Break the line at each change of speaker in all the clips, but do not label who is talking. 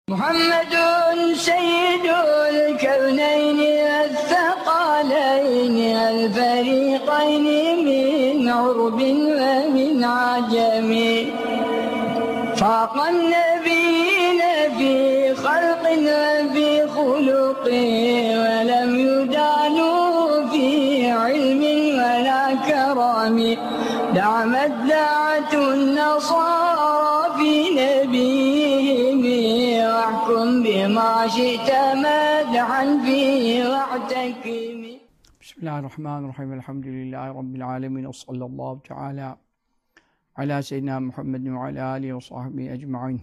محمد سيد الكونين الثقلين الفريقين من عرب ومن عجم فاق النبيين في خلق وفي خلق ولم يدانوا في علم ولا كرم دعمت دعت النصارى في نبيهم واحكم بما شئت مدحا فيه واعتكم.
Bismillahirrahmanirrahim. Elhamdülillahi Rabbil alemin. Sallallahu teala ala seyyidina Muhammedin ve ala alihi ve sahbihi ecma'in.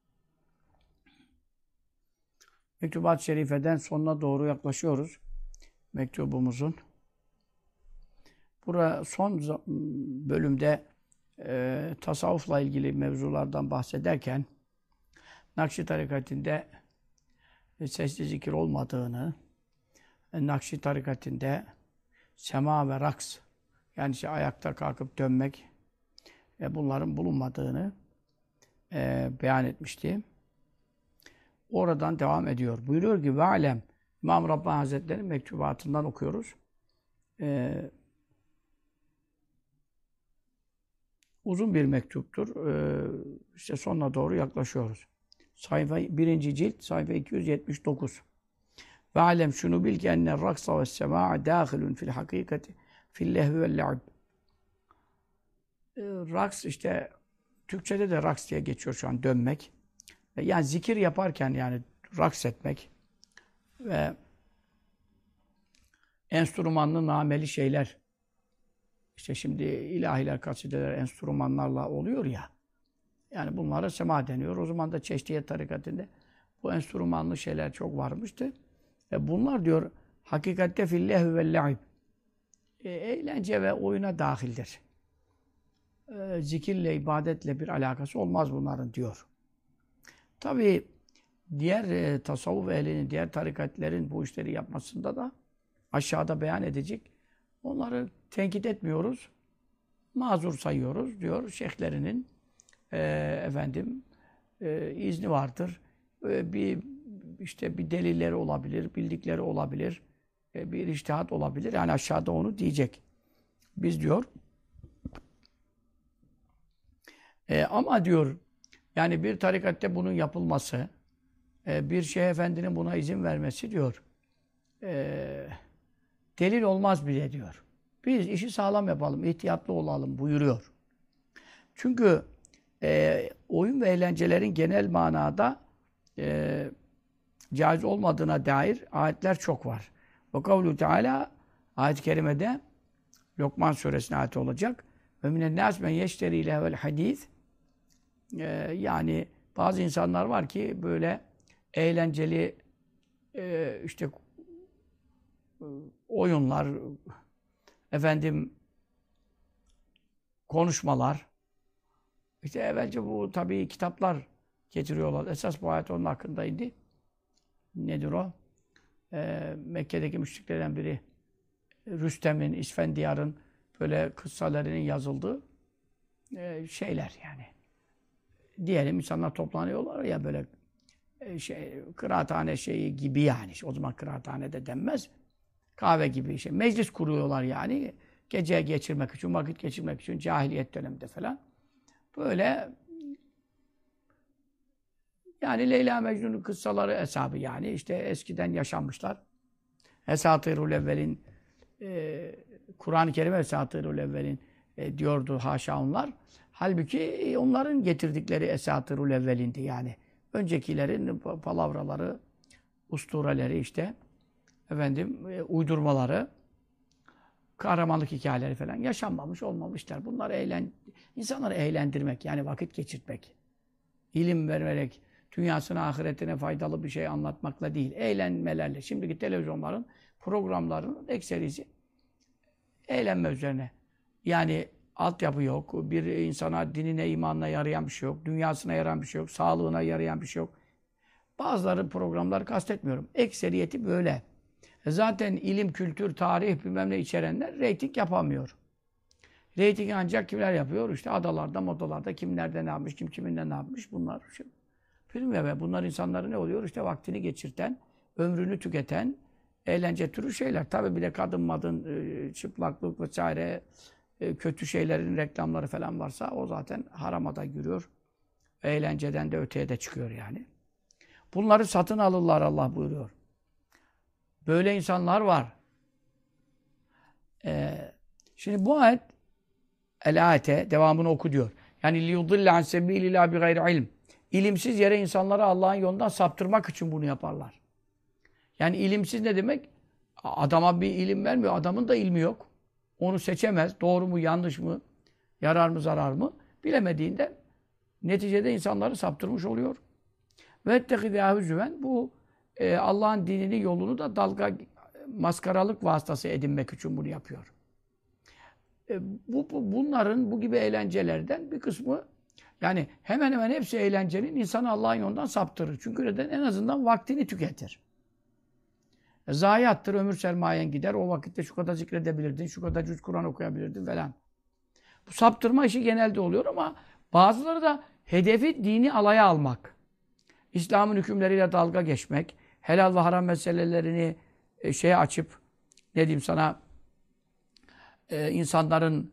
Mektubat-ı Şerife'den sonuna doğru yaklaşıyoruz. Mektubumuzun. Burada son bölümde tasavvufla ilgili mevzulardan bahsederken Nakşi tarikatinde sesli zikir olmadığını, Nakşi tarikatinde sema ve raks, yani işte ayakta kalkıp dönmek bunların bulunmadığını beyan etmişti. Oradan devam ediyor. Buyuruyor ki ve alem, İmam Rabbani Hazretleri'nin mektubatından okuyoruz. Uzun bir mektuptur. İşte sonuna doğru yaklaşıyoruz. Sayfa 1. cilt, sayfa 279. Ve alem şunu bil ki enne raksa ve sema'a dâhilun fil hakikati fil lehvi vel le'ib. Raks işte Türkçede de raks diye geçiyor şu an, dönmek. Yani zikir yaparken yani raks etmek ve enstrümanlı nameli şeyler. İşte şimdi ilahiler, kasideler enstrümanlarla oluyor ya. Yani bunlara sema deniyor. O zaman da Çeşdiye tarikatinde bu enstrümanlı şeyler çok varmıştı. Bunlar diyor hakikatte fil lehvi vel le'ib. Eğlence ve oyuna dahildir. Zikirle, ibadetle bir alakası olmaz bunların diyor. Tabii diğer tasavvuf ehlinin, diğer tarikatlerin bu işleri yapmasında da aşağıda beyan edecek. Onları tenkit etmiyoruz. Mazur sayıyoruz diyor. Şeyhlerinin izni vardır. Bir delilleri olabilir, bildikleri olabilir, bir içtihat olabilir. Yani aşağıda onu diyecek. Biz diyor ama diyor yani bir tarikatte bunun yapılması, bir şeyh efendinin buna izin vermesi diyor delil olmaz bile diyor. Biz işi sağlam yapalım, ihtiyatlı olalım buyuruyor. Çünkü oyun ve eğlencelerin genel manada caiz olmadığına dair ayetler çok var. Ve kavlu Teala ayet-i kerimede Lokman suresine ayet olacak. Ve minen nâs men yeşteri lehvel hadîs. Yani bazı insanlar var ki böyle eğlenceli oyunlar, konuşmalar. İşte evvelce bu tabii kitaplar getiriyorlar. Esas bu ayet onun hakkında indi. Nedir o? Mekke'deki müşriklerden biri Rüstem'in, İsfendiyar'ın böyle kıssalarının yazıldığı şeyler yani. Diyelim insanlar toplanıyorlar ya böyle kıraathane şeyi gibi yani. O zaman kıraathane de denmez. Kahve gibi meclis kuruyorlar yani. Gece geçirmek için, vakit geçirmek için cahiliyet döneminde falan. Böyle yani Leyla Mecnun'un kıssaları hesabı yani. İşte eskiden yaşanmışlar. Esatîrul evvelin Kur'an-ı Kerim Esatîrul evvelin diyordu haşa onlar. Halbuki onların getirdikleri Esatîrul evvelindi yani. Öncekilerin palavraları, ustureleri işte uydurmaları, kahramanlık hikayeleri falan yaşanmamış, olmamışlar. Bunlar insanları eğlendirmek, yani vakit geçirtmek, ilim vererek, dünyasına, ahiretine faydalı bir şey anlatmakla değil, eğlenmelerle. Şimdiki televizyonların, programlarının ekserisi eğlenme üzerine. Yani altyapı yok, bir insana dinine, imanına yarayan bir şey yok, dünyasına yarayan bir şey yok, sağlığına yarayan bir şey yok. Bazıları programları kastetmiyorum. Ekseriyeti böyle. Zaten ilim, kültür, tarih bilmem ne içerenler reyting yapamıyor. Reyting ancak kimler yapıyor? İşte adalarda, modalarda kim nerede ne yapmış, kim kiminle ne yapmış bunlar. Film ve bunlar insanları ne oluyor? İşte vaktini geçirten, ömrünü tüketen, eğlence türü şeyler. Tabii bir de kadın madın, çıplaklık vesaire, kötü şeylerin reklamları falan varsa o zaten harama da giriyor. Eğlenceden de öteye de çıkıyor yani. Bunları satın alırlar Allah buyuruyor. Böyle insanlar var. Şimdi bu ayet el-ayete devamını oku diyor. Yani liyudille an sebilillah bi gayri ilm. İlimsiz yere insanları Allah'ın yolundan saptırmak için bunu yaparlar. Yani ilimsiz ne demek? Adama bir ilim vermiyor. Adamın da ilmi yok. Onu seçemez. Doğru mu, yanlış mı, yarar mı, zarar mı bilemediğinde neticede insanları saptırmış oluyor. Ve ettekidâhü züven, bu Allah'ın dinini, yolunu da dalga, maskaralık vasıtası edinmek için bunu yapıyor. Bunların bu gibi eğlencelerden bir kısmı, yani hemen hemen hepsi eğlencenin insanı Allah'ın yolundan saptırır. Çünkü neden? En azından vaktini tüketir. Zayiattır, ömür sermayen gider. O vakitte şu kadar zikredebilirdin, şu kadar cüz Kur'an okuyabilirdin falan. Bu saptırma işi genelde oluyor ama bazıları da hedefi dini alaya almak. İslam'ın hükümleriyle dalga geçmek, helal ve haram meselelerini açıp, ne diyeyim sana, insanların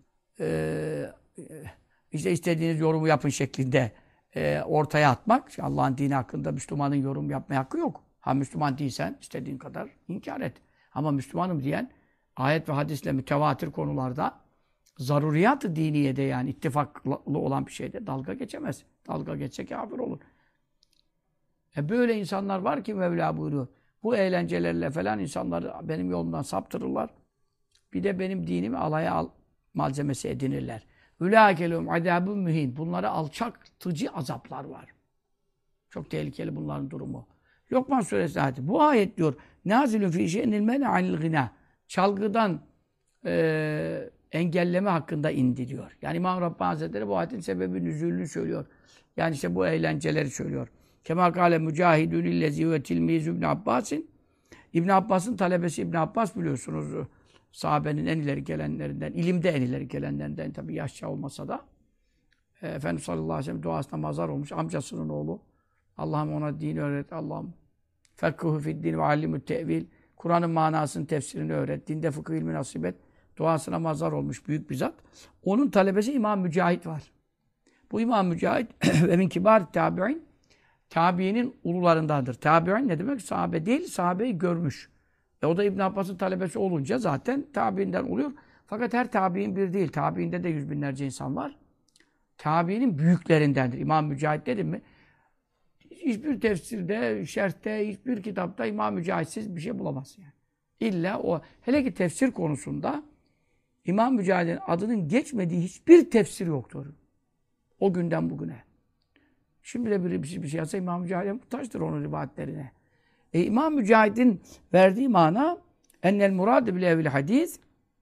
işte istediğiniz yorumu yapın şeklinde ortaya atmak. Allah'ın dini hakkında Müslümanın yorum yapmaya hakkı yok. Ha Müslüman değilsen istediğin kadar inkar et. Ama Müslümanım diyen ayet ve hadisle mütevatir konularda zaruriyat-ı diniyede, yani ittifaklı olan bir şeyde dalga geçemez. Dalga geçse kafir olur. Böyle insanlar var ki Mevla buyuruyor. Bu eğlencelerle falan insanları benim yolumdan saptırırlar. Bir de benim dinimi alaya malzemesi edinirler. Ülâkelûm azâbun mühîn. Bunlara alçaltıcı azaplar var. Çok tehlikeli bunların durumu. Lokman Suresi ayeti. Bu ayet diyor. Nâzilun fî şey'nil men'e anil gınâ. Çalgıdan engelleme hakkında indi diyor. Yani İmam Rabbani Hazretleri bu ayetin sebebi nüzulünü söylüyor. Yani işte bu eğlenceleri söylüyor. Kemâ kâle mücahidûn illezî ve tilmîzü İbn Abbas'in. İbn Abbas'ın talebesi İbn Abbas biliyorsunuz. Sahabenin en ileri gelenlerinden, ilimde en ileri gelenlerinden, tabii yaşça olmasa da. Efendimiz sallallahu aleyhi ve sellem duasına mazhar olmuş. Amcasının oğlu. Allah'ım ona dini öğret. Allah'ım fekkuhu fi'd-din ve allimut tevil. Kur'an'ın manasını, tefsirini öğret. Dinde fıkıh ilmi nasip et. Duasına mazhar olmuş büyük bir zat. Onun talebesi İmam Mücahit var. Bu İmam Mücahit ve min kibar tabi'in, tabiinin ulularındandır. Tabi'in ne demek? Sahabe değil, sahabeyi görmüş. O da İbn Abbas'ın talebesi olunca zaten tabiinden oluyor. Fakat her tabiin bir değil. Tabiinde de yüz binlerce insan var. Tabiinin büyüklerindendir. İmam Mücahit dedim mi? Hiçbir tefsirde, şerhte, hiçbir kitapta İmam Mücahitsiz bir şey bulamaz yani. İlla o. Hele ki tefsir konusunda İmam Mücahit'in adının geçmediği hiçbir tefsir yoktur. O günden bugüne. Şimdi de bir şey yazsa İmam Mücahit'e muhtaçtır onun rivayetlerine. İmam Mücahit'in verdiği mana ennel murad bil evvel hadis,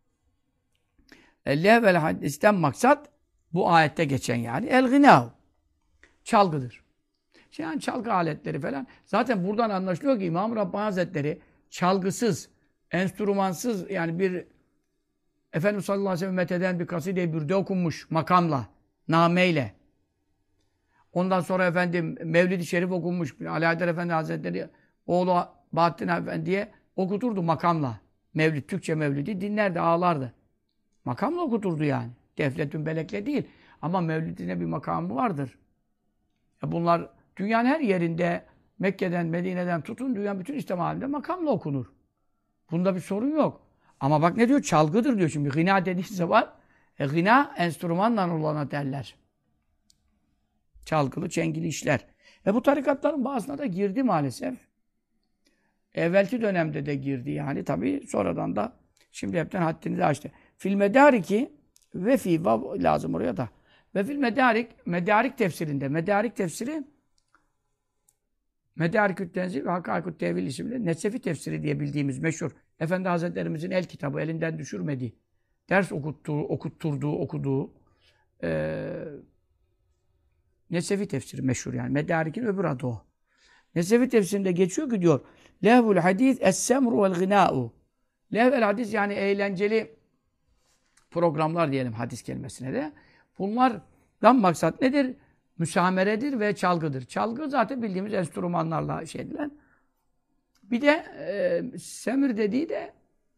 evvel hadisten maksat bu ayette geçen yani el-gınâv, çalgıdır. Yani çalgı aletleri falan. Zaten buradan anlaşılıyor ki İmam Rabbani Hazretleri çalgısız, enstrümansız, yani bir Efendimiz sallallahu aleyhi ve sellem metheden bir kaside-i bürde okunmuş makamla, nameyle. Ondan sonra efendim Mevlid-i Şerif okunmuş. Ali Haydar Efendi Hazretleri oğlu Bahattin Efendi'ye okuturdu makamla. Mevlid, Türkçe Mevlid'i dinlerdi, ağlardı. Makamla okuturdu yani. Defletün belekle değil. Ama Mevlid'ine bir makamı vardır. Bunlar dünyanın her yerinde, Mekke'den, Medine'den tutun, dünyanın bütün İslam aleminde makamla okunur. Bunda bir sorun yok. Ama bak ne diyor? Çalgıdır diyor. Şimdi gına dediği zaman gına enstrümanla olana derler. Çalgılı, çengili işler. Bu tarikatların bazısına da girdi maalesef. Evvelki dönemde de girdi yani tabii. Sonradan da şimdi hepten haddini de açtı. Fil medariki ve fi lazım oraya da. Ve fil medarik tefsirinde. Medarik tefsiri Medarikü't Tenzil ve Hakâikü't Tevil isimli Nesefi tefsiri diye bildiğimiz meşhur Efendi Hazretlerimizin el kitabı, elinden düşürmediği, ders okuduğu Nesefi tefsiri meşhur yani. Medarik'in öbür adı o. Nesefi tefsirinde geçiyor ki diyor lehvul hadis es-semru vel gınâ'u. Lehvel hadis yani eğlenceli programlar diyelim hadis kelimesine de. Bunlardan maksat nedir? müsameredir ve çalgıdır. Çalgı zaten bildiğimiz enstrümanlarla şey edilen. Bir de semir dediği de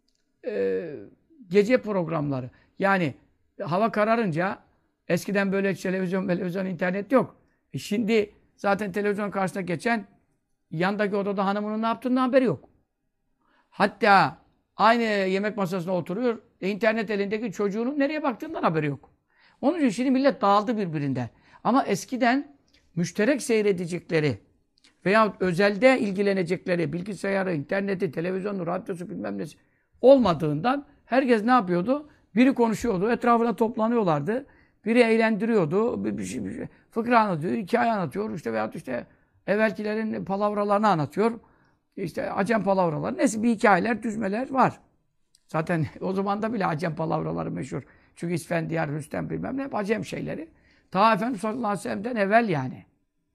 gece programları. Yani hava kararınca eskiden böyle televizyon, internet yok. Şimdi zaten televizyon karşısına geçen yandaki odada hanımının ne yaptığından haberi yok. Hatta aynı yemek masasına oturuyor. İnternet elindeki çocuğunun nereye baktığından haberi yok. Onun için şimdi millet dağıldı birbirinden. Ama eskiden müşterek seyredecekleri veya özelde ilgilenecekleri bilgisayarı, interneti, televizyonu, radyosu bilmem nesi olmadığından herkes ne yapıyordu? Biri konuşuyordu, etrafına toplanıyorlardı. Biri eğlendiriyordu, bir şey, fıkra anlatıyor, hikaye anlatıyor, işte veyahut işte evvelkilerin palavralarını anlatıyor. İşte Acem palavraları, neyse bir hikayeler, düzmeler var. Zaten o zaman da bile Acem palavraları meşhur. Çünkü İsfendiyar, Rüstem bilmem ne hep Acem şeyleri. Ta Efendimiz sallallahu aleyhi ve sellem'den evvel yani.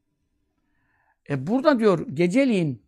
Burada diyor geceliğin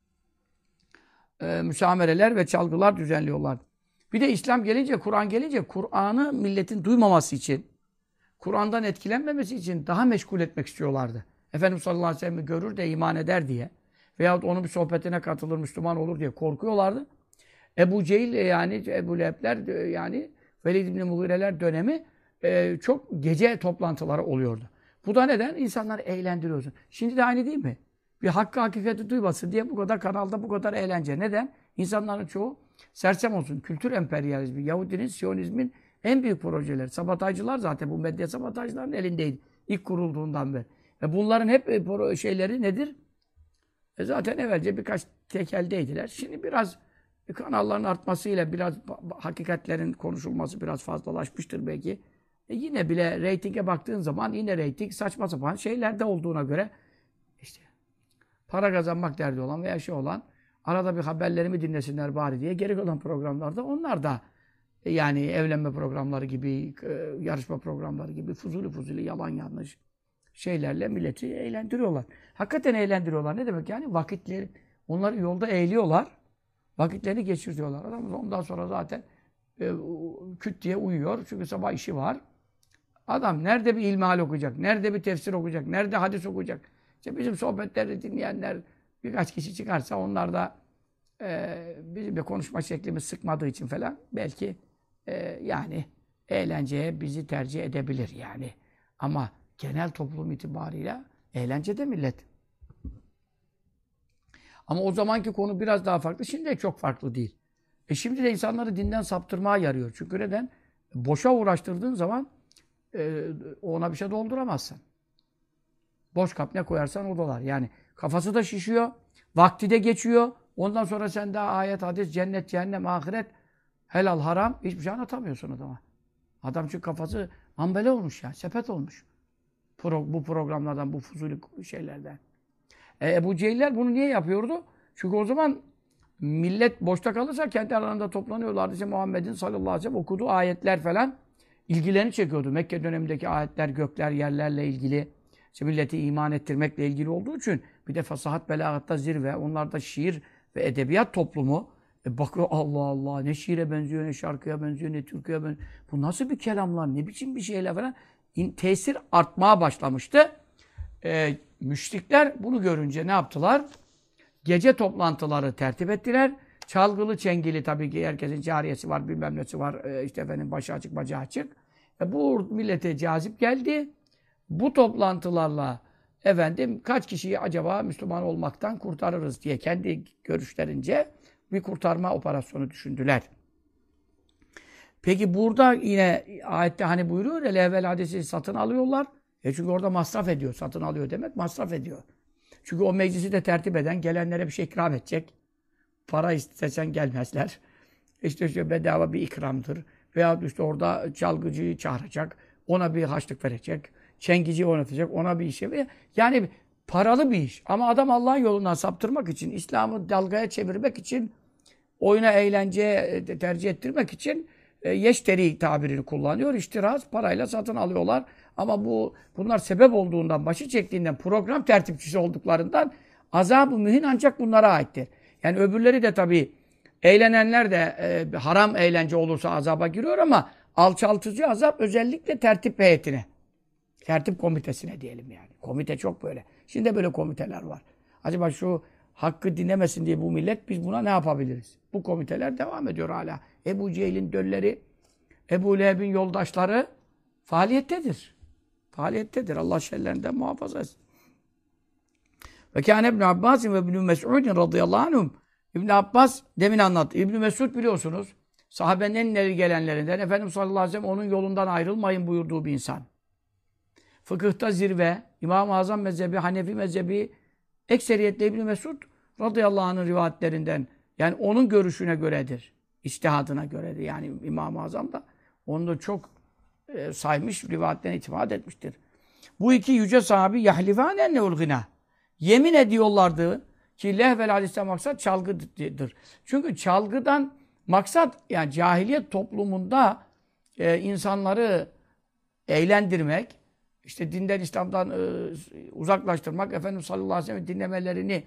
müsamereler ve çalgılar düzenliyorlar. Bir de İslam gelince, Kur'an gelince Kur'an'ı milletin duymaması için, Kur'an'dan etkilenmemesi için daha meşgul etmek istiyorlardı. Efendimiz sallallahu aleyhi ve sellem'i görür de iman eder diye veyahut onun bir sohbetine katılır, Müslüman olur diye korkuyorlardı. Ebu Cehil yani Ebu Leheb'ler yani Velid ibn Mughire'ler dönemi çok gece toplantıları oluyordu. Bu da neden? İnsanları eğlendiriyorsun. Şimdi de aynı değil mi? Bir hakkı hakikati duymasın diye bu kadar kanalda bu kadar eğlence. Neden? İnsanların çoğu sersem olsun. Kültür emperyalizmi, Yahudinin, Siyonizmin en büyük projeleri. Sabotajcılar zaten bu medya sabotajcıların elindeydi. İlk kurulduğundan beri. Bunların hep şeyleri nedir? Zaten evvelce birkaç tekeldeydiler. Şimdi biraz kanalların artmasıyla biraz hakikatlerin konuşulması biraz fazlalaşmıştır belki. Yine bile reytinge baktığın zaman yine reyting saçma sapan şeylerde olduğuna göre işte para kazanmak derdi olan veya şey olan arada bir haberlerimi dinlesinler bari diye geri kalan programlarda onlar da yani evlenme programları gibi, yarışma programları gibi fuzuli yalan yanlış şeylerle milleti eğlendiriyorlar. Hakikaten eğlendiriyorlar. Ne demek yani? Vakitleri, onları yolda eğliyorlar. Vakitlerini geçiriyorlar. Adam ondan sonra zaten küt diye uyuyor. Çünkü sabah işi var. Adam nerede bir ilmihal okuyacak? Nerede bir tefsir okuyacak? Nerede hadis okuyacak? İşte bizim sohbetleri dinleyenler birkaç kişi çıkarsa onlar da bizim de konuşma şeklimiz sıkmadığı için falan belki yani eğlenceye bizi tercih edebilir yani. Ama genel toplum itibarıyla eğlencede millet. Ama o zamanki konu biraz daha farklı. Şimdi de çok farklı değil. Şimdi de insanları dinden saptırmaya yarıyor. Çünkü neden? Boşa uğraştırdığın zaman ona bir şey dolduramazsın. Boş kap ne koyarsan o dolar. Yani kafası da şişiyor, vakti de geçiyor. Ondan sonra sen daha ayet, hadis, cennet, cehennem, ahiret, helal, haram hiçbir şey anlatamıyorsun adama. Adam çünkü kafası ambele olmuş ya, sepet olmuş. Bu programlardan, bu fuzuli şeylerden. Ebu Cehiller bunu niye yapıyordu? Çünkü o zaman millet boşta kalırsa kendi aralarında toplanıyorlardı. İşte Muhammed'in sallallahu aleyhi ve sellem okuduğu ayetler falan ilgilerini çekiyordu. Mekke dönemindeki ayetler, gökler, yerlerle ilgili. İşte milleti iman ettirmekle ilgili olduğu için bir de fasahat belagatta zirve. Onlar da şiir ve edebiyat toplumu. Bakıyor Allah Allah ne şiire benziyor, ne şarkıya benziyor, ne türküye benziyor. Bu nasıl bir kelamlar, ne biçim bir şeyler falan. Tesir artmaya başlamıştı. Müşrikler bunu görünce ne yaptılar? Gece toplantıları tertip ettiler. Çalgılı, çengili tabii ki herkesin cariyesi var, bilmem nesi var. İşte efendim başı açık, bacağı açık. Bu millete cazip geldi. Bu toplantılarla efendim kaç kişiyi acaba Müslüman olmaktan kurtarırız diye kendi görüşlerince bir kurtarma operasyonu düşündüler. Peki burada yine ayette hani buyuruyor ya lehvel hadisi satın alıyorlar. Çünkü orada masraf ediyor. Satın alıyor demek masraf ediyor. Çünkü o meclisi de tertip eden gelenlere bir şey ikram edecek. Para istesen gelmezler. İşte bedava bir ikramdır. Veya işte orada çalgıcıyı çağıracak. Ona bir harçlık verecek. Çengiciyi oynatacak. Ona bir işe. Yani paralı bir iş. Ama adam Allah'ın yolundan saptırmak için, İslam'ı dalgaya çevirmek için, oyuna, eğlenceye tercih ettirmek için yeşteri tabirini kullanıyor. İştiraz parayla satın alıyorlar. Ama bunlar sebep olduğundan, başı çektiğinden, program tertipçisi olduklarından azab-ı mühin ancak bunlara aittir. Yani öbürleri de tabii eğlenenler de haram eğlence olursa azaba giriyor ama alçaltıcı azap özellikle tertip heyetine. Tertip komitesine diyelim yani. Komite çok böyle. Şimdi de böyle komiteler var. Acaba şu hakkı dinlemesin diye bu millet biz buna ne yapabiliriz? Bu komiteler devam ediyor hala. Ebu Cehil'in dölleri, Ebu Leheb'in yoldaşları faaliyettedir. Faaliyettedir. Allah şerlerinden muhafaza etsin. Ve kâne İbn Abbas ve İbn Mes'ud radıyallahu anhum. İbn Abbas demin anlattı. İbn Mes'ud biliyorsunuz. Sahabenin en ileri gelenlerinden. Efendimiz sallallahu aleyhi ve sellem onun yolundan ayrılmayın buyurduğu bir insan. Fıkıhta zirve, İmam-ı Azam mezhebi, Hanefi mezhebi, ekseriyetle İbn Mes'ud radıyallahu anh'ın rivayetlerinden. Yani onun görüşüne göredir. İçtihadına göredir. Yani İmam-ı Azam da onu da çok saymış, rivayetlerine itimat etmiştir. Bu iki yüce sahabi yahlifâne enneul gına. Yemin ediyorlardı ki lehvel hadiste maksat çalgıdır. Çünkü çalgıdan maksat yani cahiliyet toplumunda insanları eğlendirmek, işte dinden, İslam'dan uzaklaştırmak, Efendimiz sallallahu aleyhi ve sellem dinlemelerini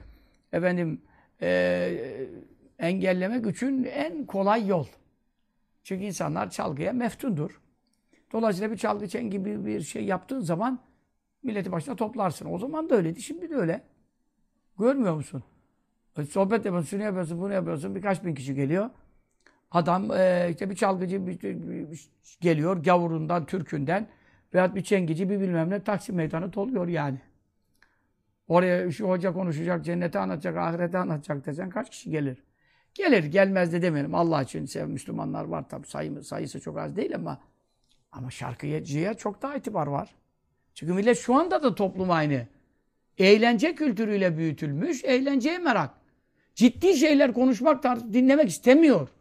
engellemek için en kolay yol. Çünkü insanlar çalgıya meftundur. Dolayısıyla bir çalgı çengi gibi bir şey yaptığın zaman milleti başına toplarsın. O zaman da öyleydi, şimdi de öyle. Görmüyor musun? Sohbet yapıyorsun, şunu yapıyorsun, bunu yapıyorsun. Birkaç bin kişi geliyor. Adam işte bir çalgıcı geliyor, gavurundan, Türkünden veyahut bir çengici, bir bilmem ne Taksim Meydanı doluyor yani. Oraya şu hoca konuşacak, cenneti anlatacak, ahireti anlatacak desen kaç kişi gelir? Gelir, gelmez de demeyelim. Allah için Müslümanlar var tabii, sayısı çok az değil ama şarkıcıya çok daha itibar var. Çünkü millet şu anda da toplum aynı. Eğlence kültürüyle büyütülmüş, eğlenceye merak. Ciddi şeyler konuşmak, dinlemek istemiyor.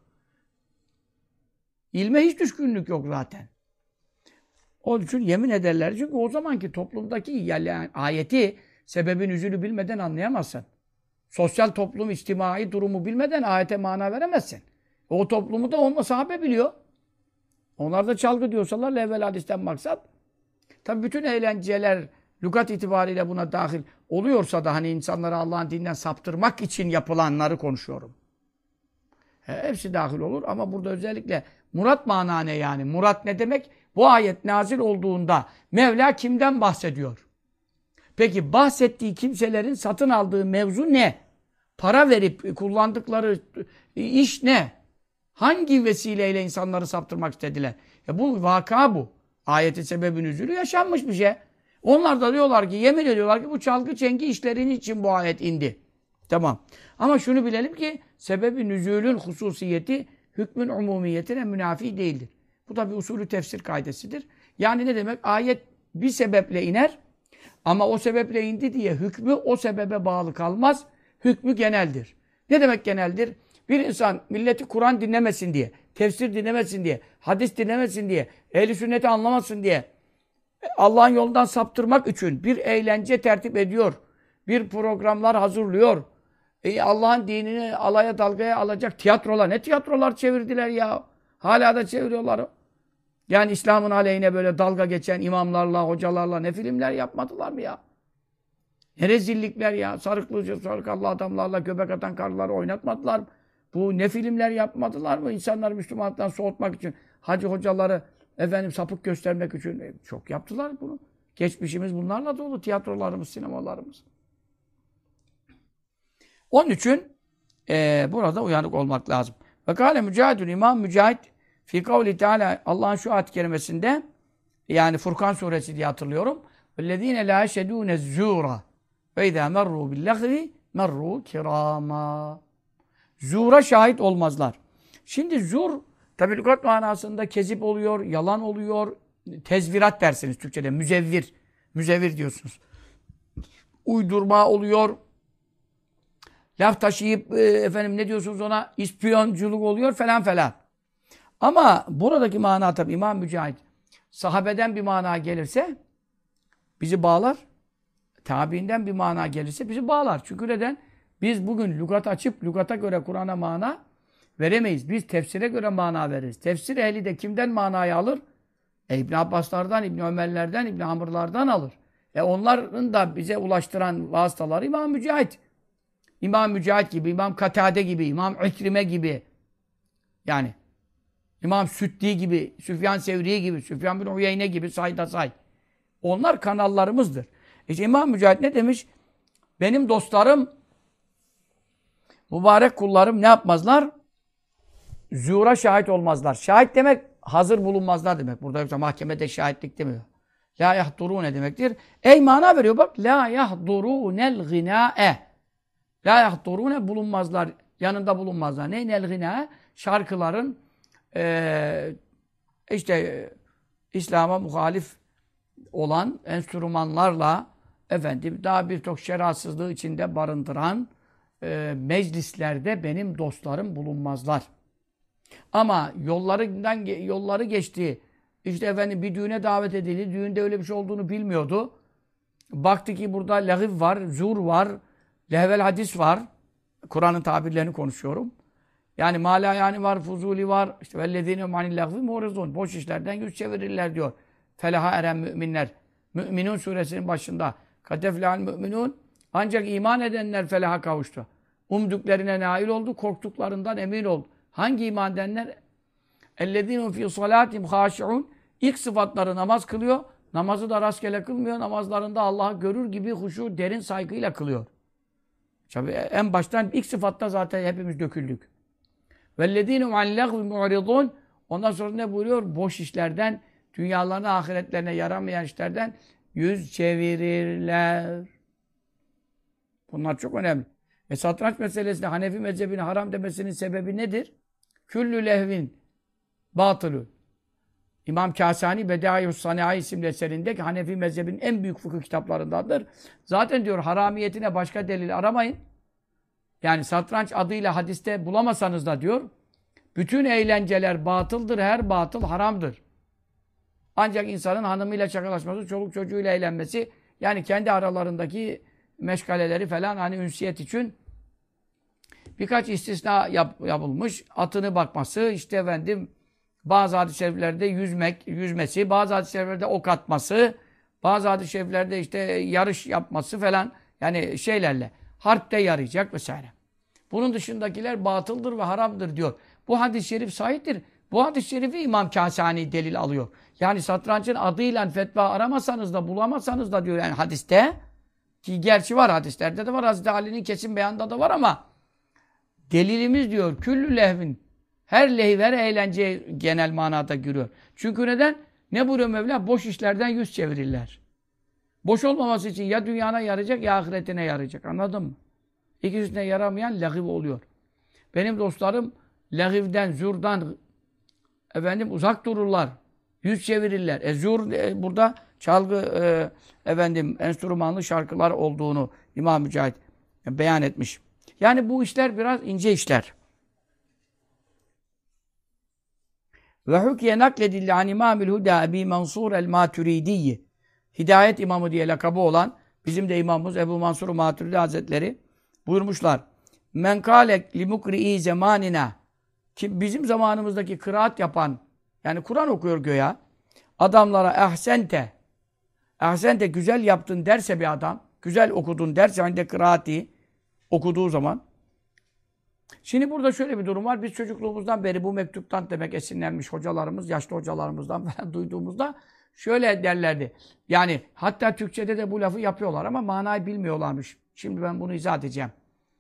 İlme hiç düşkünlük yok zaten. Onun için yemin ederler. Çünkü o zamanki toplumdaki yani ayeti, sebebin üzülü bilmeden anlayamazsın. Sosyal toplum, içtimai durumu bilmeden ayete mana veremezsin. O toplumu da sahabe biliyor. Onlar da çalgı diyorsalar levvel hadisten maksat. Tabii bütün eğlenceler lügat itibariyle buna dahil oluyorsa da hani insanları Allah'ın dininden saptırmak için yapılanları konuşuyorum. Hepsi dahil olur ama burada özellikle murat mana ne yani? Murat ne demek? Bu ayet nazil olduğunda Mevla kimden bahsediyor? Peki bahsettiği kimselerin satın aldığı mevzu ne? Para verip kullandıkları iş ne? Hangi vesileyle insanları saptırmak istediler? Bu vaka bu. Ayetin sebebi nüzulü yaşanmış bir şey. Onlar da diyorlar ki, yemin ediyorlar ki bu çalgı çengi işlerinin için bu ayet indi. Tamam. Ama şunu bilelim ki sebebi nüzulün hususiyeti hükmün umumiyetine münafi değildir. Bu da bir usulü tefsir kaidesidir. Yani ne demek? Ayet bir sebeple iner ama o sebeple indi diye hükmü o sebebe bağlı kalmaz. Hükmü geneldir. Ne demek geneldir? Bir insan milleti Kur'an dinlemesin diye, tefsir dinlemesin diye, hadis dinlemesin diye, ehl-i sünneti anlamasın diye, Allah'ın yolundan saptırmak için bir eğlence tertip ediyor, bir programlar hazırlıyor, Allah'ın dinini alaya dalgaya alacak tiyatrolar, ne tiyatrolar çevirdiler ya? Hala da çeviriyorlar. Yani İslam'ın aleyhine böyle dalga geçen imamlarla, hocalarla ne filmler yapmadılar mı ya? Ne rezillikler ya? Sarıklı adamlarla göbek atan karıları oynatmadılar mı? Bu ne filmler yapmadılar mı? İnsanları Müslümanlıktan soğutmak için, hacı hocaları sapık göstermek için çok yaptılar bunu. Geçmişimiz bunlarla dolu. Tiyatrolarımız, sinemalarımız. Onun için burada uyanık olmak lazım. Ve kâle Mücahidun, İmam Mücahid fî kavli Teala, Allah'ın şu ayet-i kerimesinde, yani Furkan suresi diye hatırlıyorum. وَالَّذ۪ينَ لَا يَشَدُونَ الزُّورَ وَاِذَا مَرُّوا بِاللَّغْوِ مَرُّوا كِرَامًا. Zura şahit olmazlar. Şimdi zur, tabi lügat manasında kezip oluyor, yalan oluyor, tezvirat dersiniz Türkçe'de, müzevvir. Müzevvir diyorsunuz. Uydurma oluyor, laf taşıyıp, ne diyorsunuz ona, ispiyonculuk oluyor falan falan. Ama buradaki mana tabi İmam Mücahid, sahabeden bir mana gelirse bizi bağlar, tabiinden bir mana gelirse bizi bağlar. Çünkü neden? Biz bugün lügat açıp lügata göre Kur'an'a mana veremeyiz. Biz tefsire göre mana veririz. Tefsir ehli de kimden manayı alır? İbn Abbaslardan, İbn Ömerlerden, İbn Amr'lardan alır. Onların da bize ulaştıran vasıtaları İmam Mücahid. İmam Mücahid gibi, İmam Katade gibi, İmam İkrime gibi. Yani İmam Süddi gibi, Süfyan Sevri gibi, Süfyan bin Uyeyne gibi say. Onlar kanallarımızdır. İşte İmam Mücahit ne demiş? Benim dostlarım, mübarek kullarım ne yapmazlar? Zuhura şahit olmazlar. Şahit demek hazır bulunmazlar demek. Burada yoksa mahkemede şahitlik demiyor. La yahduru ne demektir? Ey mana veriyor bak. La yahdurunel gınâe. La yahdurune bulunmazlar. Yanında bulunmazlar. Neynel gınâe? Şarkıların işte İslam'a muhalif olan enstrümanlarla efendim daha birçok şeriatsızlığı içinde barındıran meclislerde benim dostlarım bulunmazlar. Ama yolları geçti. İşte efendim bir düğüne davet edildi. Düğünde öyle bir şey olduğunu bilmiyordu. Baktı ki burada lagıv var, zur var, lehvel hadis var. Kur'an'ın tabirlerini konuşuyorum. Yani yani var, fuzuli var. İşte vellezîne manil lagvi mu'ridun. Boş işlerden yüz çevirirler diyor. Felaha eren müminler. Mü'minun suresinin başında. Kadeflâ'l mü'minun. Ancak iman edenler felaha kavuştu. Umduklarına nail oldu, korktuklarından emin oldu. Hangi iman edenler? اَلَّذ۪ينُ ف۪ي صَلَاتِمْ خَاشِعُونَ İlk sıfatları namaz kılıyor. Namazı da rastgele kılmıyor. Namazlarında Allah'ı görür gibi huşu, derin saygıyla kılıyor. Tabii en baştan ilk sıfatta zaten hepimiz döküldük. وَالَّذ۪ينُ عَنْ لَغْوِ مُعْرِضُونَ Ondan sonra ne buyuruyor? Boş işlerden, dünyalarına, ahiretlerine yaramayan işlerden yüz çevirirler. Bunlar çok önemli. Satranç meselesinde Hanefi mezhebinin haram demesinin sebebi nedir? Küllü lehvin batılı. İmam Kâsani Bedâi'us Sanâi isimli eserinde Hanefi mezhebinin en büyük fıkıh kitaplarındandır. Zaten diyor haramiyetine başka delil aramayın. Yani satranç adıyla hadiste bulamasanız da diyor bütün eğlenceler batıldır, her batıl haramdır. Ancak insanın hanımıyla çakalaşması, çoluk çocuğuyla eğlenmesi yani kendi aralarındaki meşgaleleri falan hani ünsiyet için birkaç istisna yapılmış. Atını bakması, işte efendim bazı hadis-i şeriflerde yüzmesi, bazı hadis-i şeriflerde ok atması, bazı hadis-i şeriflerde işte yarış yapması falan yani şeylerle harpte yarayacak vesaire. Bunun dışındakiler batıldır ve haramdır diyor. Bu hadis-i şerif sahiptir. Bu hadis-i şerifi İmam Kâsani delil alıyor. Yani satrançın adıyla fetva aramasanız da bulamazsanız da diyor yani hadiste ki gerçi var hadislerde de var. Hazreti Ali'nin kesin beyanında da var ama delilimiz diyor küllü lehvin her lehv, her eğlenceye genel manada giriyor. Çünkü neden? Ne buyuruyor Mevla? Boş işlerden yüz çevirirler. Boş olmaması için ya dünyana yarayacak ya ahiretine yarayacak. Anladın mı? İkisine yaramayan lagıv oluyor. Benim dostlarım lagıvden, zurdan efendim uzak dururlar. Yüz çevirirler. Zur burada çalgı efendim enstrümanlı şarkılar olduğunu İmam Mücahit beyan etmiş. Yani bu işler biraz ince işler. Ve hukiye nakledilli an İmamül Huda Ebi Mansur el-Maturidiyi Hidayet imamı diye lakabı olan bizim de imamımız Ebu Mansur Maturidi Hazretleri buyurmuşlar. Men kâlek li mukri'i zamanina ki bizim zamanımızdaki kıraat yapan yani Kur'an okuyor göya adamlara ehsente güzel yaptın derse bir adam güzel okudun derse hani de kıraati okuduğu zaman. Şimdi burada şöyle bir durum var. Biz çocukluğumuzdan beri bu mektuptan demek esinlenmiş hocalarımız, yaşlı hocalarımızdan falan duyduğumuzda şöyle derlerdi. Yani hatta Türkçe'de de bu lafı yapıyorlar ama manayı bilmiyorlarmış. Şimdi ben bunu izah edeceğim.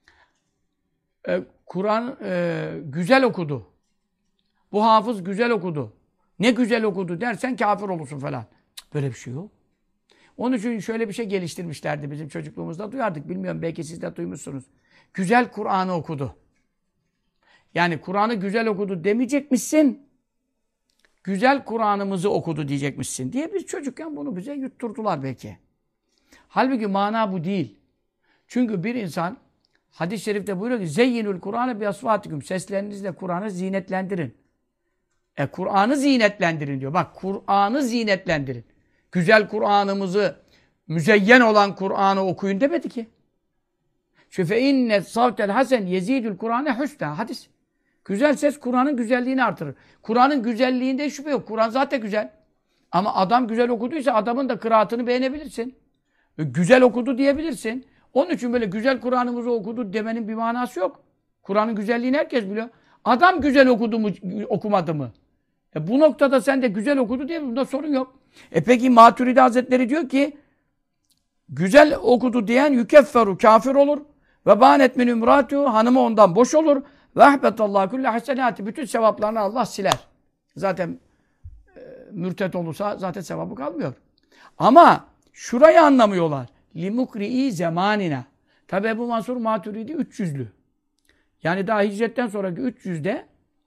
Kur'an güzel okudu. Bu hafız güzel okudu. Ne güzel okudu dersen kafir olursun falan. Böyle bir şey yok. Onun için şöyle bir şey geliştirmişlerdi bizim çocukluğumuzda duyardık. Bilmiyorum belki siz de duymuşsunuz. Güzel Kur'an'ı okudu. Yani Kur'an'ı güzel okudu demeyecekmişsin. Güzel Kur'an'ımızı okudu diyecekmişsin diye biz çocukken bunu bize yutturdular belki. Halbuki mana bu değil. Çünkü bir insan hadis-i şerifte buyuruyor ki zeyyinul Kur'an'ı bi asvatikum seslerinizle Kur'an'ı zinetlendirin. Kur'an'ı zinetlendirin diyor. Bak Kur'an'ı zinetlendirin. Güzel Kur'an'ımızı müzeyyen olan Kur'an'ı okuyun demedi ki. Şüfe innet savtel hasen yezidül Kur'an'e husna. Hadis. Güzel ses Kur'an'ın güzelliğini artırır. Kur'an'ın güzelliğinde şüphe yok. Kur'an zaten güzel. Ama adam güzel okuduysa adamın da kıraatını beğenebilirsin. Güzel okudu diyebilirsin. Onun için böyle güzel Kur'an'ımızı okudu demenin bir manası yok. Kur'an'ın güzelliğini herkes biliyor. Adam güzel okudu mu, okumadı mı? Bu noktada sen de güzel okudu diye bunda sorun yok. Peki Maturidi Hazretleri diyor ki güzel okudu diyen yükefferu kafir olur. Ve banet min imratu hanımı ondan boş olur. Ve ahbetallahu kulle hasenati bütün sevaplarını Allah siler. Zaten mürtet olursa zaten sevabı kalmıyor. Ama şurayı anlamıyorlar. Limukri'i zamanina. Tabi Ebu Mansur Maturidi 300'lü. Yani daha hicretten sonraki 300'de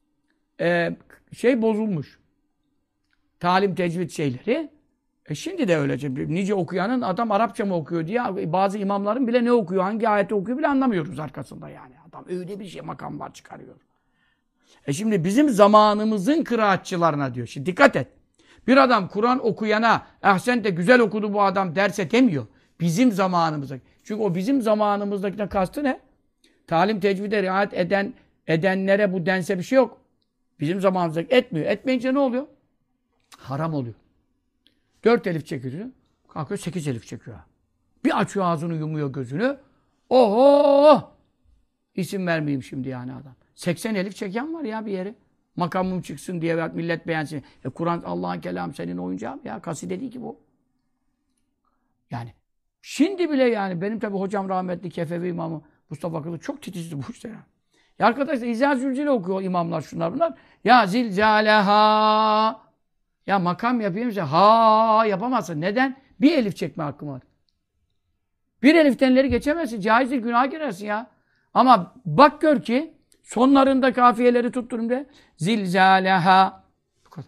şey bozulmuş. Talim tecvid şeyleri. Şimdi de öylece. Nice okuyanın adam Arapça mı okuyor diye bazı imamların bile ne okuyor, hangi ayeti okuyor bile anlamıyoruz arkasında yani. Adam öyle bir şey makamlar çıkarıyor. Şimdi bizim zamanımızın kıraatçılarına diyor. Şimdi dikkat et. Bir adam Kur'an okuyana sen de güzel okudu bu adam derse demiyor. Bizim zamanımızdaki. Çünkü o bizim zamanımızdakine kastı ne? Talim tecvide riayet edenlere bu dense bir şey yok. Bizim zamanımızdaki etmiyor. Etmeyince ne oluyor? Haram oluyor. 4 elif çekiyor. Kalkıyor 8 elif çekiyor. Bir açıyor ağzını yumuyor gözünü. Oho! İsim vermeyeyim şimdi yani adam. 80 elif çeken var ya bir yere. Makamım çıksın diye millet beğensin. Kur'an Allah'ın kelamı senin oyuncağın ya. Kaside değil ki bu. Yani şimdi bile yani benim tabi hocam rahmetli Kefevi imamı Mustafa Kılıç çok titizdi bu işte ya. Ya arkadaşlar İzâ Zülcel'e okuyor imamlar şunlar bunlar. Ya zilzâleha. Ya makam yapayım işte. Ha yapamazsın. Neden? Bir elif çekme hakkım var. Bir eliftenleri geçemezsin. Caizdir, günaha girersin ya. Ama bak gör ki sonlarında kafiyeleri tutturumda zilzâleha. Bu kadar.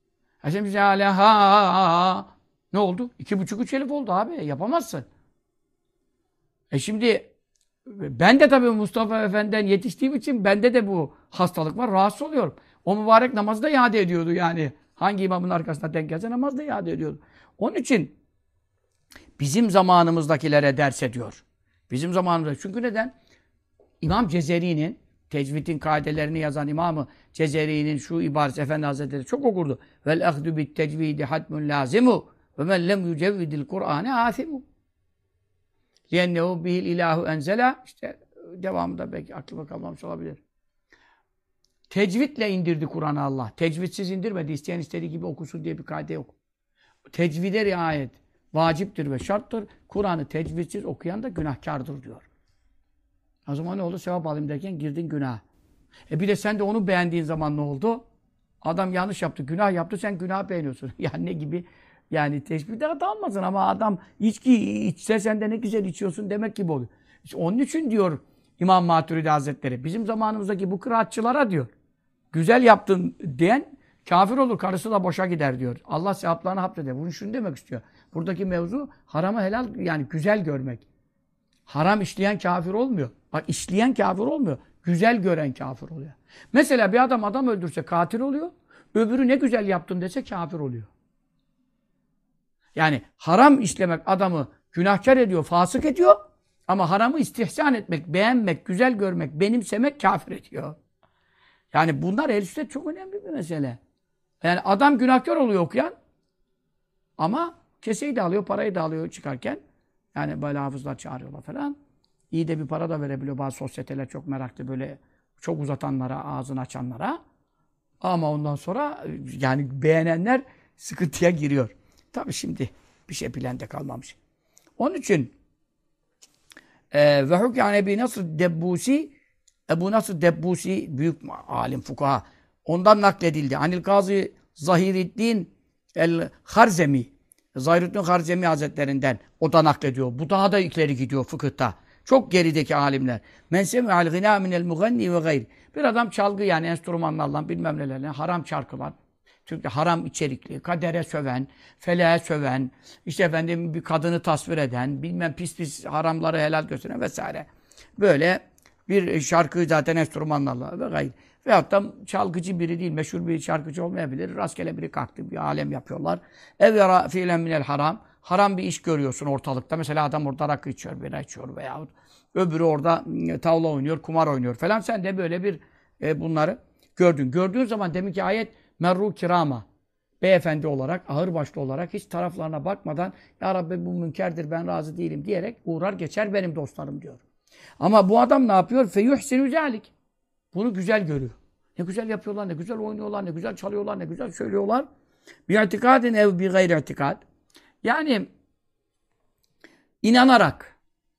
Zilzâleha. Ne oldu? 2,5-3 elif oldu abi. Yapamazsın. Şimdi ben de tabii Mustafa Efendi'den yetiştiğim için bende de bu hastalık var. Rahatsız oluyorum. O mübarek namazı da iade ediyordu yani. Hangi imamın arkasına denk gelse namazı da iade ediyordu. Onun için bizim zamanımızdakilere ders ediyor. Bizim zamanımızda. Çünkü neden? İmam Cezeri'nin tecvidin kaidelerini yazan İmam-ı Cezeri'nin şu ibaresi Efendi Hazretleri çok okurdu. Vel ahdu bit tecvidi hatmun lazimu ve men lem yücevvidil Kur'ane âfimu. Liennehu bihil ilahu enzela. İşte devamında belki aklıma kalmamış olabilir. Tecvidle indirdi Kur'an'ı Allah. Tecvidsiz indirmedi. İsteyen istediği gibi okusun diye bir kaide yok. Tecvide riayet vaciptir ve şarttır. Kur'an'ı tecvidsiz okuyan da günahkardır diyor. O zaman ne oldu? Sevap alayım derken girdin günah. Bir de sen de onu beğendiğin zaman ne oldu? Adam yanlış yaptı, günah yaptı, sen günah beğeniyorsun. Yani ne gibi? Yani teşbihde hata almasın ama adam içki içse sen de ne güzel içiyorsun demek gibi oluyor. İşte onun için diyor İmam Maturidi Hazretleri, bizim zamanımızdaki bu kıraatçılara diyor, güzel yaptın diyen kafir olur, karısı da boşa gider diyor. Allah sevaplarını hapseder. Bunu şunu demek istiyor. Buradaki mevzu haramı helal, yani güzel görmek. Haram işleyen kafir olmuyor. Bak işleyen kafir olmuyor. Güzel gören kafir oluyor. Mesela bir adam öldürse katil oluyor. Öbürü ne güzel yaptın dese kafir oluyor. Yani haram işlemek adamı günahkar ediyor, fasık ediyor. Ama haramı istihsan etmek, beğenmek, güzel görmek, benimsemek kafir ediyor. Yani bunlar ehl-i sünnet çok önemli bir mesele. Yani adam günahkar oluyor okuyan ama keseyi de alıyor, parayı da alıyor çıkarken. Yani böyle hafızlar çağırıyorlar falan. İyi de bir para da verebiliyor. Bazı sosyeteler çok meraklı böyle çok uzatanlara, ağzını açanlara. Ama ondan sonra yani beğenenler sıkıntıya giriyor. Tabii şimdi bir şey bilen de kalmamış. Onun için ve hukyan Ebu Nasr Debbusi, Ebu Nasr Debbusi büyük alim fukaha. Ondan nakledildi. Anil Gazi Zahiriddin el-Harzemi, Zahiriddin Harzemi Hazretlerinden o da naklediyor. Bu daha da ileri gidiyor fıkıhta. Çok gerideki alimler. Men semi'al gina minel muganni ve gayri. Bir adam çalgı yani enstrümanlarla bilmem nelerle haram şarkılar. Çünkü haram içerikli, kadere söven, feleğe söven, işte efendim bir kadını tasvir eden, bilmem pis pis haramları helal gösteren vesaire. Böyle bir şarkı zaten enstrümanlarla ve gayri. Veyahut da çalgıcı biri değil, meşhur bir şarkıcı olmayabilir. Rastgele biri kalktı, bir alem yapıyorlar. Ev yara fiilen minel haram. Haram bir iş görüyorsun ortalıkta. Mesela adam orada rakı içiyor, bira içiyor veyahut öbürü orada tavla oynuyor, kumar oynuyor falan. Sen de böyle bir bunları gördün. Gördüğün zaman demek ki ayet merru kirama. Beyefendi olarak, ağırbaşlı olarak hiç taraflarına bakmadan ya Rabbi bu münkerdir ben razı değilim diyerek uğrar geçer benim dostlarım diyor. Ama bu adam ne yapıyor? Feyuhsinu zalik. Bunu güzel görüyor. Ne güzel yapıyorlar, ne güzel oynuyorlar, ne güzel çalıyorlar, ne güzel söylüyorlar. Bi'tikadin ev bi gayri itikad. Yani inanarak.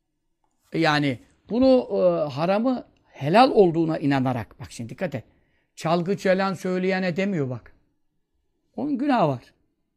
Yani bunu haramı helal olduğuna inanarak. Bak şimdi dikkat et. Çalgı çalan söyleyene demiyor bak. Onun günahı var.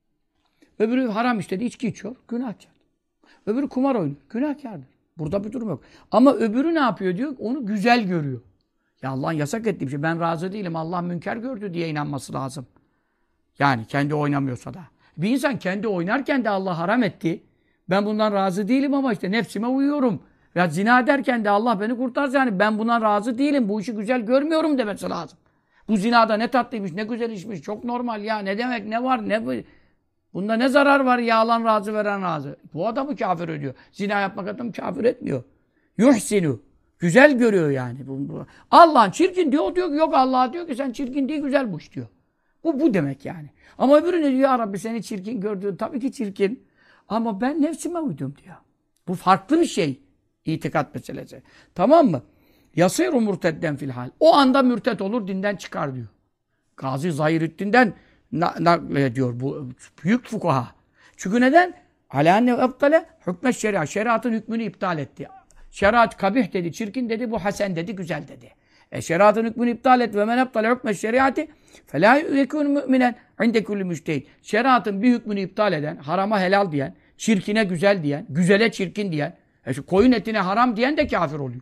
Öbürü haram işledi, içki içiyor. Günahkar. Öbürü kumar oynuyor. Günahkardır. Burada bir durum yok. Ama öbürü ne yapıyor diyor? Onu güzel görüyor. Ya Allah'ın yasak ettiği bir şey. Ben razı değilim. Allah münker gördü diye inanması lazım. Yani kendi oynamıyorsa da. Bir insan kendi oynarken de Allah haram etti. Ben bundan razı değilim ama işte nefsime uyuyorum. Ya zina ederken de Allah beni kurtarsa yani ben buna razı değilim. Bu işi güzel görmüyorum demesi lazım. Bu zinada ne tatlıymış, ne güzel işmiş. Çok normal ya. Ne demek, ne var, ne bu. Bunda ne zarar var ya alan razı veren razı. Bu adamı kafir ediyor. Zina yapmak adamı kafir etmiyor. Yuhsinu. Güzel görüyor yani. Allah'ın çirkin diyor. O diyor ki yok Allah diyor ki sen çirkin değil güzel bu iş diyor. Bu demek yani. Ama öbürü ne diyor? Ya Rabbi seni çirkin gördüğün tabii ki çirkin. Ama ben nefsime uydum diyor. Bu farklı bir şey. İtikat meselesi. Tamam mı? Yasîru murtedden fil hal. O anda mürted olur dinden çıkar diyor. Gazi Zahirüddin'den naklediyor bu büyük fukaha. Çünkü neden? Alâ enne ebtale hükme şeria. Şeriatın hükmünü iptal etti. Şeriat kabih dedi, çirkin dedi, bu hasen dedi, güzel dedi. Şeriatın hükmünü iptal etti. Ve men ebtale hükme şeriatı felâ yekûn müminen inde kulli müştehid. Şeriatın bir hükmünü iptal eden, harama helal diyen, çirkine güzel diyen, güzele çirkin diyen, şu koyun etine haram diyen de kafir oluyor.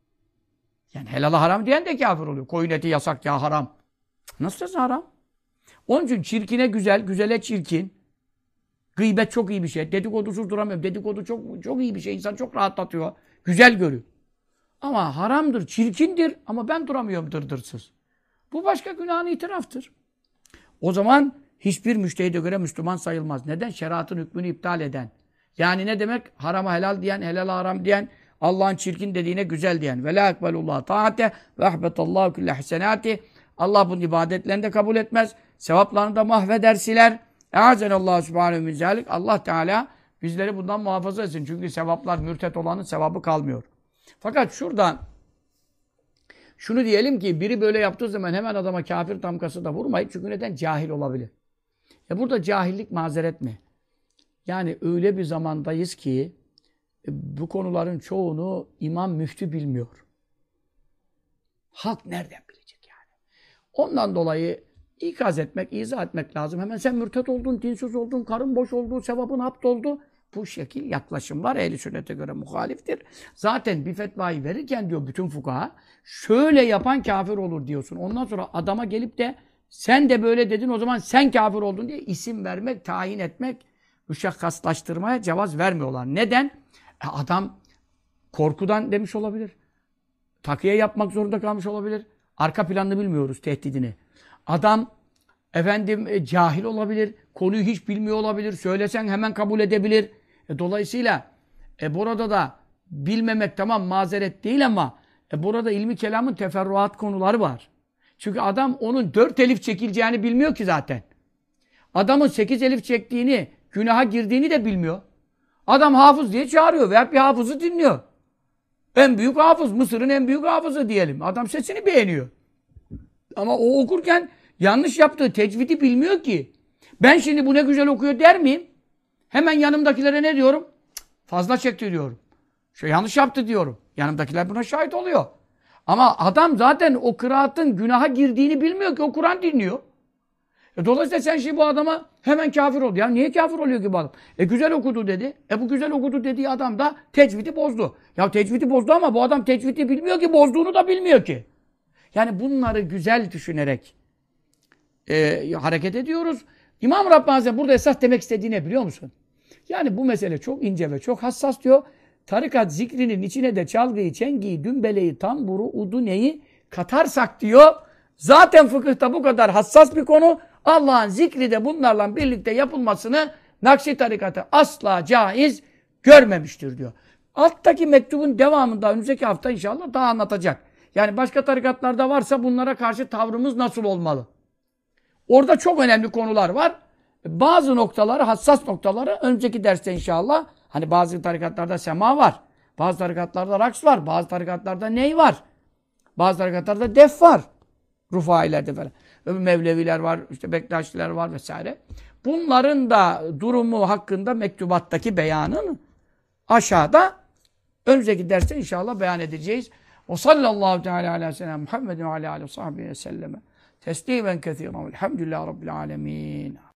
Yani helala haram diyen de kafir oluyor. Koyun eti yasak ya haram. Nasıl haram? Onun için çirkine güzel, güzele çirkin. Gıybet çok iyi bir şey. Dedikodusuz duramıyorum. Dedikodu çok iyi bir şey. İnsan çok rahatlatıyor. Güzel görüyor. Ama haramdır, çirkindir ama ben duramıyorum dırdırsız. Bu başka günahın itiraftır. O zaman hiçbir müştehide göre Müslüman sayılmaz. Neden? Şeriatın hükmünü iptal eden. Yani ne demek? Harama helal diyen, helala haram diyen, Allah'ın çirkin dediğine güzel diyen. Ve la ekbelullah taate ve ahbetallahu kulle hasenati. Allah bunun ibadetlerini de kabul etmez. Sevaplarını da mahveder, siler. Eazenallahu subhanehu min zalik. Allah Teala bizleri bundan muhafaza etsin. Çünkü sevaplar mürtet olanın sevabı kalmıyor. Fakat şurada şunu diyelim ki biri böyle yaptığı zaman hemen adama kafir damgası da vurmayın. Çünkü neden? Cahil olabilir. Burada cahillik mazeret mi? Yani öyle bir zamandayız ki bu konuların çoğunu imam müftü bilmiyor. Halk nereden bilecek yani? Ondan dolayı ikaz etmek, izah etmek lazım. Hemen sen mürtet oldun, dinsiz oldun, karın boş oldu, sevabın hapt oldu. Bu şekil yaklaşımlar ehl-i sünnete göre muhaliftir. Zaten bir fetvayı verirken diyor bütün fukaha, şöyle yapan kafir olur diyorsun. Ondan sonra adama gelip de sen de böyle dedin o zaman sen kafir oldun diye isim vermek, tayin etmek, müşakkaslaştırmaya cevaz vermiyorlar. Neden? Adam korkudan demiş olabilir. Takiye yapmak zorunda kalmış olabilir. Arka planını bilmiyoruz tehdidini. Adam cahil olabilir. Konuyu hiç bilmiyor olabilir. Söylesen hemen kabul edebilir. Dolayısıyla burada da bilmemek tamam mazeret değil ama burada ilmi kelamın teferruat konuları var. Çünkü adam onun 4 elif çekileceğini bilmiyor ki zaten. Adamın 8 elif çektiğini, günaha girdiğini de bilmiyor. Adam hafız diye çağırıyor veya bir hafızı dinliyor. En büyük hafız, Mısır'ın en büyük hafızı diyelim. Adam sesini beğeniyor. Ama o okurken yanlış yaptığı tecvidi bilmiyor ki. Ben şimdi bu ne güzel okuyor der miyim? Hemen yanımdakilere ne diyorum? Fazla çekti diyorum. Şu yanlış yaptı diyorum. Yanımdakiler buna şahit oluyor. Ama adam zaten o kıraatın günaha girdiğini bilmiyor ki o Kur'an dinliyor. Dolayısıyla sen şimdi bu adama hemen kafir oldu. Ya niye kafir oluyor ki bu adam? Güzel okudu dedi. Bu güzel okudu dediği adam da tecvidi bozdu. Ya tecvidi bozdu ama bu adam tecvidi bilmiyor ki, bozduğunu da bilmiyor ki. Yani bunları güzel düşünerek hareket ediyoruz. İmam Rabbani Hazretleri burada esas demek istediği ne biliyor musun? Yani bu mesele çok ince ve çok hassas diyor. Tarikat zikrinin içine de çalgıyı, çengiyi, dümbeleyi, tamburu, uduneyi katarsak diyor. Zaten fıkıhta bu kadar hassas bir konu. Allah'ın zikri de bunlarla birlikte yapılmasını Nakşi tarikatı asla caiz görmemiştir diyor. Alttaki mektubun devamında önümüzdeki hafta inşallah daha anlatacak. Yani başka tarikatlarda varsa bunlara karşı tavrımız nasıl olmalı? Orada çok önemli konular var. Bazı noktaları, hassas noktaları önümüzdeki derste inşallah. Hani bazı tarikatlarda sema var. Bazı tarikatlarda raks var. Bazı tarikatlarda ney var. Bazı tarikatlarda def var. Rufailerde falan. Mevleviler var, işte Bektaşiler var vesaire. Bunların da durumu hakkında mektubattaki beyanın aşağıda önümüzdeki derste inşallah beyan edeceğiz. O sallallahu teala ala seyyidina Muhammedin ve ala alihi ve sahbihi ve selleme teslimen kesiren. Elhamdülillahi rabbil alemin.